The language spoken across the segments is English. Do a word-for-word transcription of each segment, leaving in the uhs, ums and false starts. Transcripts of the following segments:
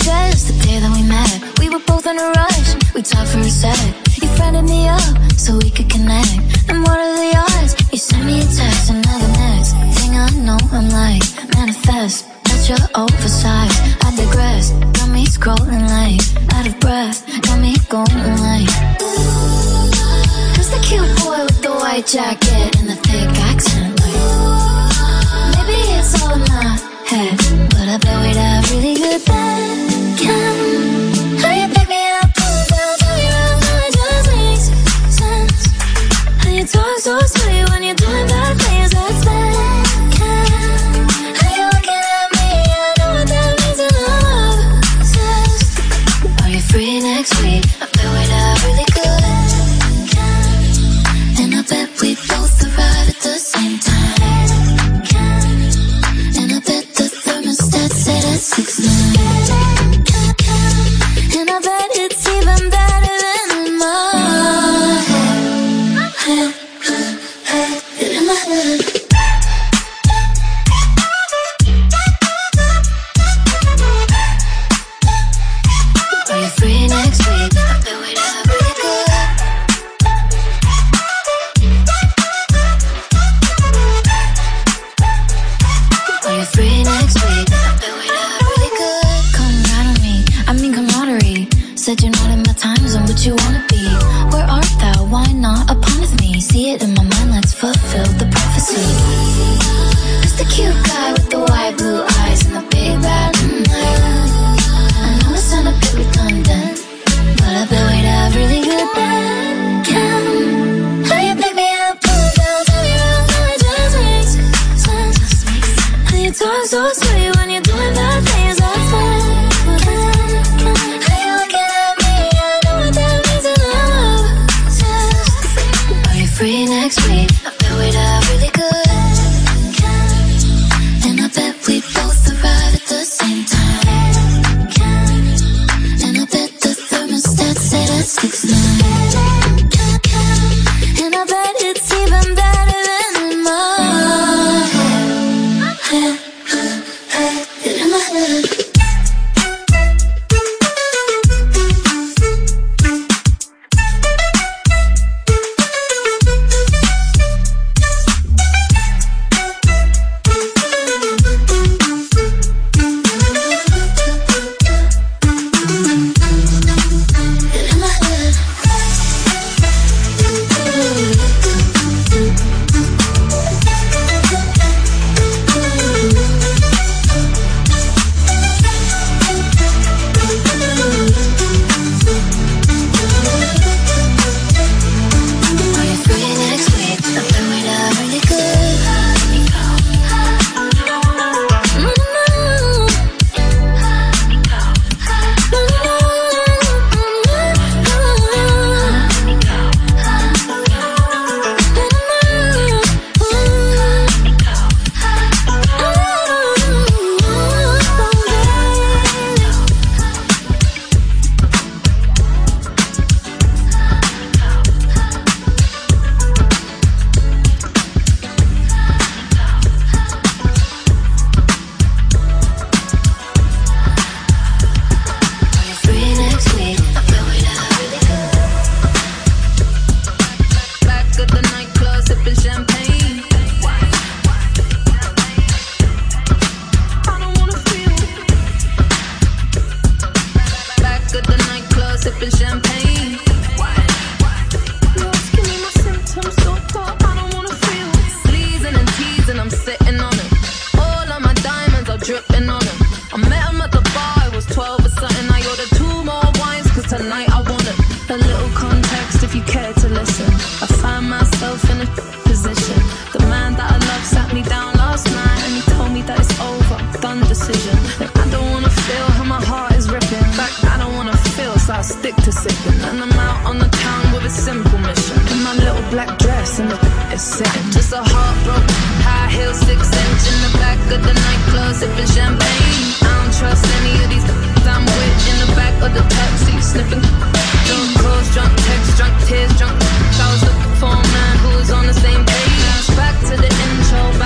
dress the day that we met. We were both in a rush, we talked for a sec. You friended me up so we could connect. And what are the odds? You sent me a text and now the next thing I know I'm like, manifest. That's your oversized, I digress. Got me scrolling like, out of breath. Got me going like, who's the cute boy with the white jacket and the thick accent? Like, maybe it's all in my head, but I bet we'd have really good bacon. How you pick me up, pull me down, turn me around, how it just makes sense. How you talk so sweet when you're doing bad things, that's bacon. How you looking at me, I know what that means in love obsessed. Are you free next week? I bet we'd have really good bacon. And I bet we both arrive at the same time. And I bet the thermostat said at six nine. And I bet it's even better than in my head. In my head. Are you free next week? I bet we'd have really good. Are you free next week? I bet we'd have really good. Come right on me, I mean camaraderie. Said you're not in my time zone, but you wanna be. Where art thou? Why not upon me? See it in my mind, let's fulfill the prophecy. Who's the cute guy with the white blue eyes and the big bad night? I know it sound a bit redundant, but I bet we'd have really good bacon. How you pick me up, pull me down, turn me around, how it just makes sense. How you talk so sweet when you're doing bad things, that's bacon. How you looking at me, I know what that means in love obsessed. Are you free next week? I bet we'd have really good bacon. And I bet we both arrive at the same time. And I bet the thermostat said at six nine. And I bet it's even better than in my head. In my head.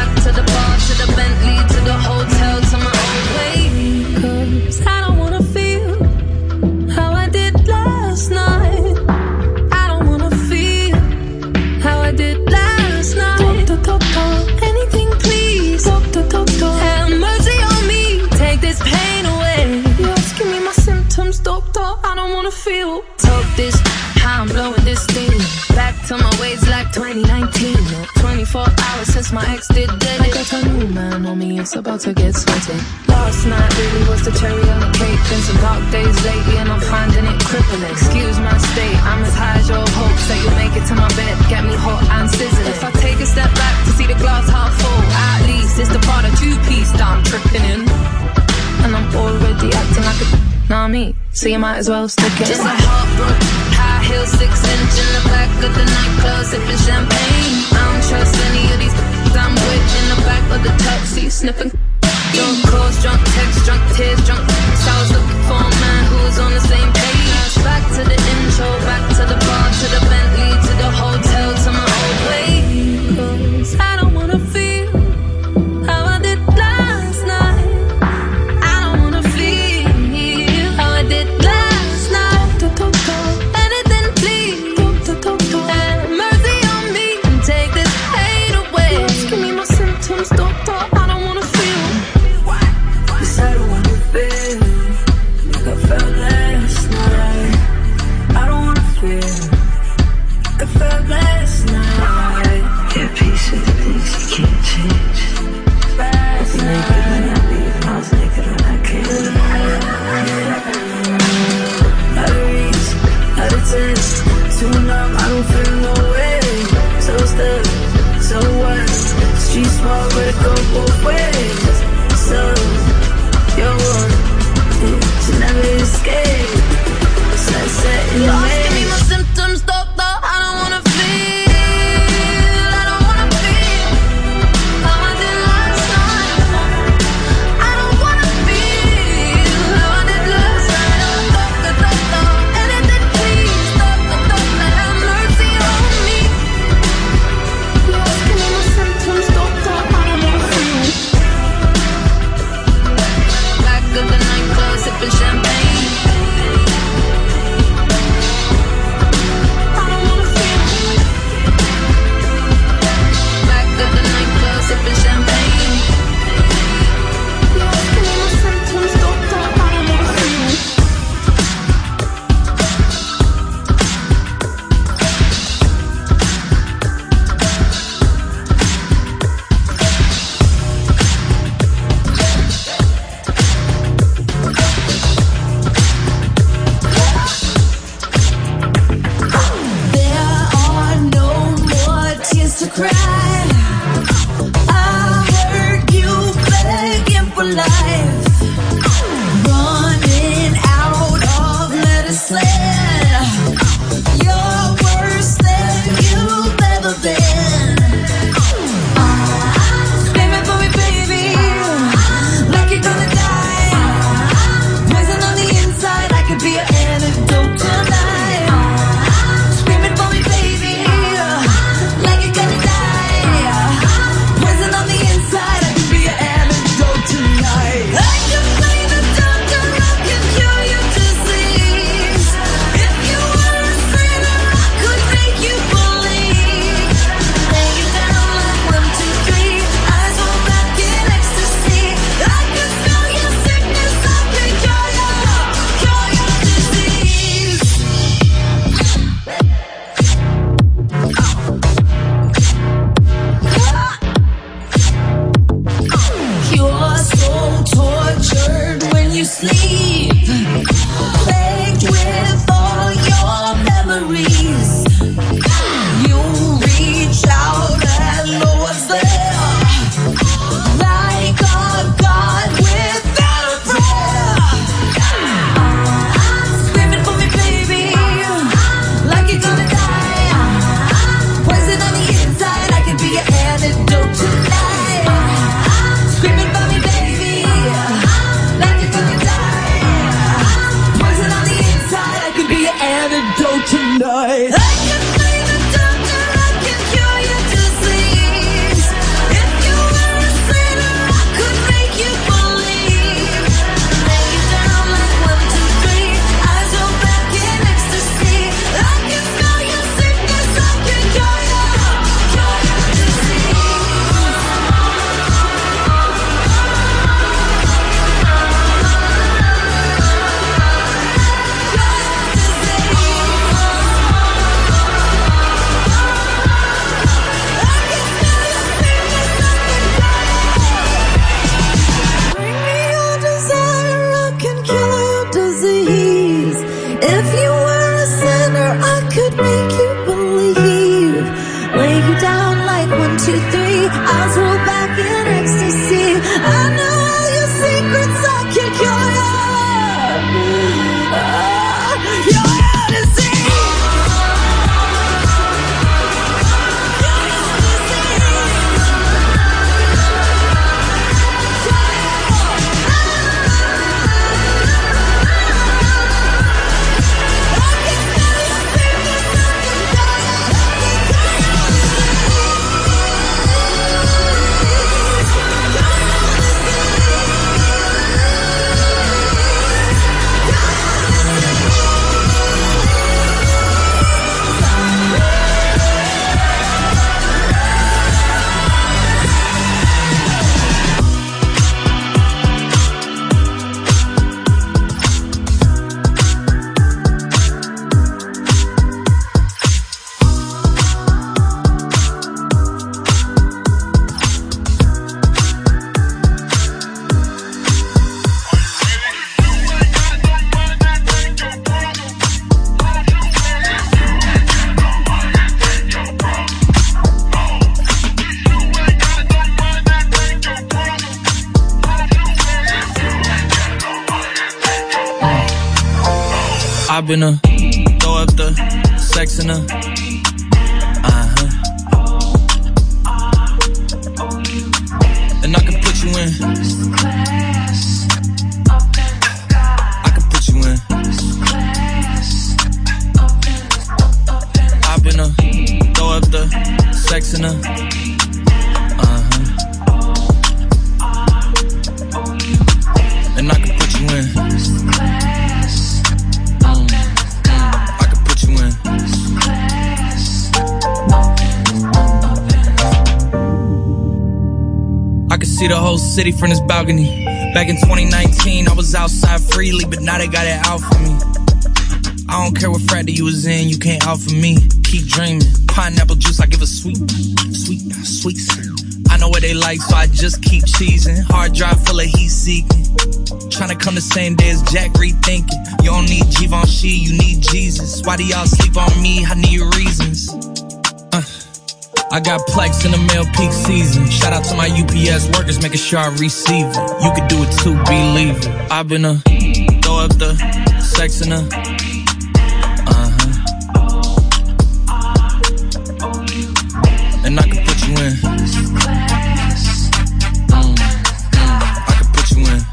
I don't wanna feel since my ex did dead. I got a new man on me, it's about to get sweaty. Last night really was the cherry on the cake. Been some dark days lately and I'm finding it crippling. Excuse my state, I'm as high as your hopes that you'll make it to my bed, get me hot and sizzling. If I take a step back to see the glass half full, at least it's the part of two-piece that I'm tripping in. And I'm already acting like a nah me, so you might as well stick it. Just a heartbroken, high heel, six inch in the back of the nightclub, sipping champagne. I don't trust any of these I'm with in the back of the taxi, sniffing. Drunk calls, drunk texts, drunk tears, drunk. So I was looking for a man who was on the same page. Back to the intro, back to the bar, to the Bentley, to the hotel, to my old way. 'Cause I don't wanna feel how I did last night. I don't wanna feel how I did last night. Anything please, have mercy on me and take this pain away. Just give me my symptoms, doctor. I don't wanna feel. Yes, I don't wanna feel like I felt last night. I don't wanna feel like I felt last night. Yeah, peace with the things you can't change. Last night, naked when I leave, I was naked when I came. Out of reach, out of touch, too numb, I don't feel no way. So stuck, so what? Street smart, but it go both ways. So, you're one, to never escape. Sunset in the Lost, give me my symptoms, doctor. I don't wanna feel. I don't wanna feel how I did last night. I don't wanna feel how I did last night. Oh, doctor, doctor, anything please, doctor, doctor, have mercy on me. Lost, give me my symptoms, doctor. I don't wanna feel. Back of the nightclub, sipping champagne. To cry, I heard you begging for life, running out of medicine. You're worse than you've ever been. I'm screaming for me, baby, like you're gonna die. Poison on the inside, I could be an antidote tonight. Screaming for me, baby, like you're gonna die. Poison on the inside, I could be an antidote tonight. I can play the doctor, I can cure your disease. If you were a sinner, I could make you believe. Lay you down like one, two, three, eyes roll back in ecstasy. I can smell your sickness, I can cure your, cure your disease. You're so tortured when you sleep, plagued with all your memories. You reach out and know what's there, like a god without a prayer. Screaming for me, baby, like you're gonna die. Poison on the inside, I can be your antidote tonight. Screaming for me, baby, like you're gonna die. Poison on the inside, I can be your antidote tonight. I can play the doctor, I can cure your disease. If you were a sinner, I could make you believe. Lay you down like one, two, three, eyes roll back in ecstasy. I can smell your sickness, I can cure your, cure your disease. Cure your disease. I've been a throw up the sex in a uh-huh. And I can put you in. I can put you in. I've been a throw up the sex in a uh-huh. And I can put you in. I can see the whole city from this balcony. Back in twenty nineteen, I was outside freely, but now they got it out for me. I don't care what frat you was in, you can't out for me. Keep dreaming, pineapple juice, I give a sweet, sweet, sweet. I know what they like, so I just keep cheesing. Hard drive full of heat seeking. Tryna come the same day as Jack, rethinking. You don't need Givenchy, you need Jesus. Why do y'all sleep on me? I need reasons. Uh. I got Plex in the mail peak season. Shout out to my U P S workers, making sure I receive it. You can do it too, believe it. I've been a throw up the sex in a uh-huh. And I can put you in. Mm, mm, I can put you in.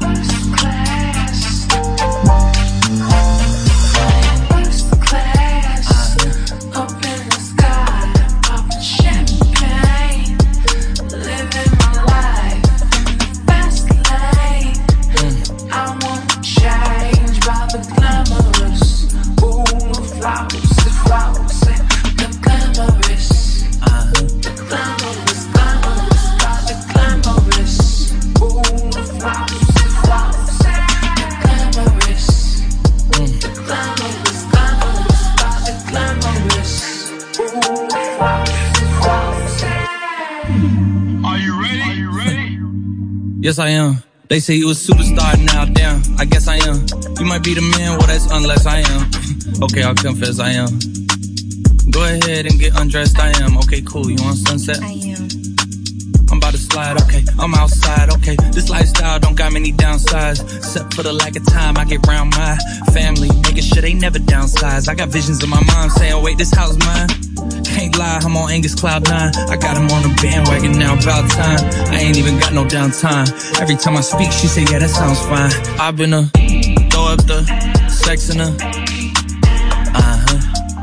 Yes, I am. They say you a superstar now, damn, I guess I am. You might be the man, well, that's unless I am. Okay, I'll confess I am. Go ahead and get undressed, I am. Okay, cool, you want sunset? I am. I'm about to slide, okay, I'm outside, okay. This lifestyle don't got many downsides, except for the lack of time I get around my family, making sure they never downsize. I got visions of my mom saying, wait, this house mine. Can't lie, I'm on Angus Cloud nine. I got him on the bandwagon now, about time. I ain't even got no downtime. Every time I speak, she say, yeah, that sounds fine. I've been a throw up the sex in a uh-huh.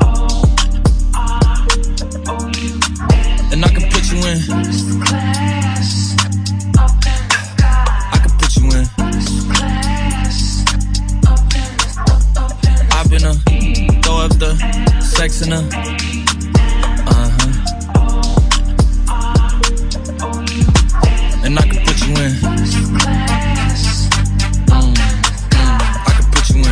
And I can put you in. I can put you in. I've been a throw up the sex in a and I can put you in. Mm, mm, I can put you in.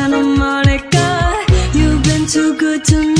Santa Monica. You've been too good to me.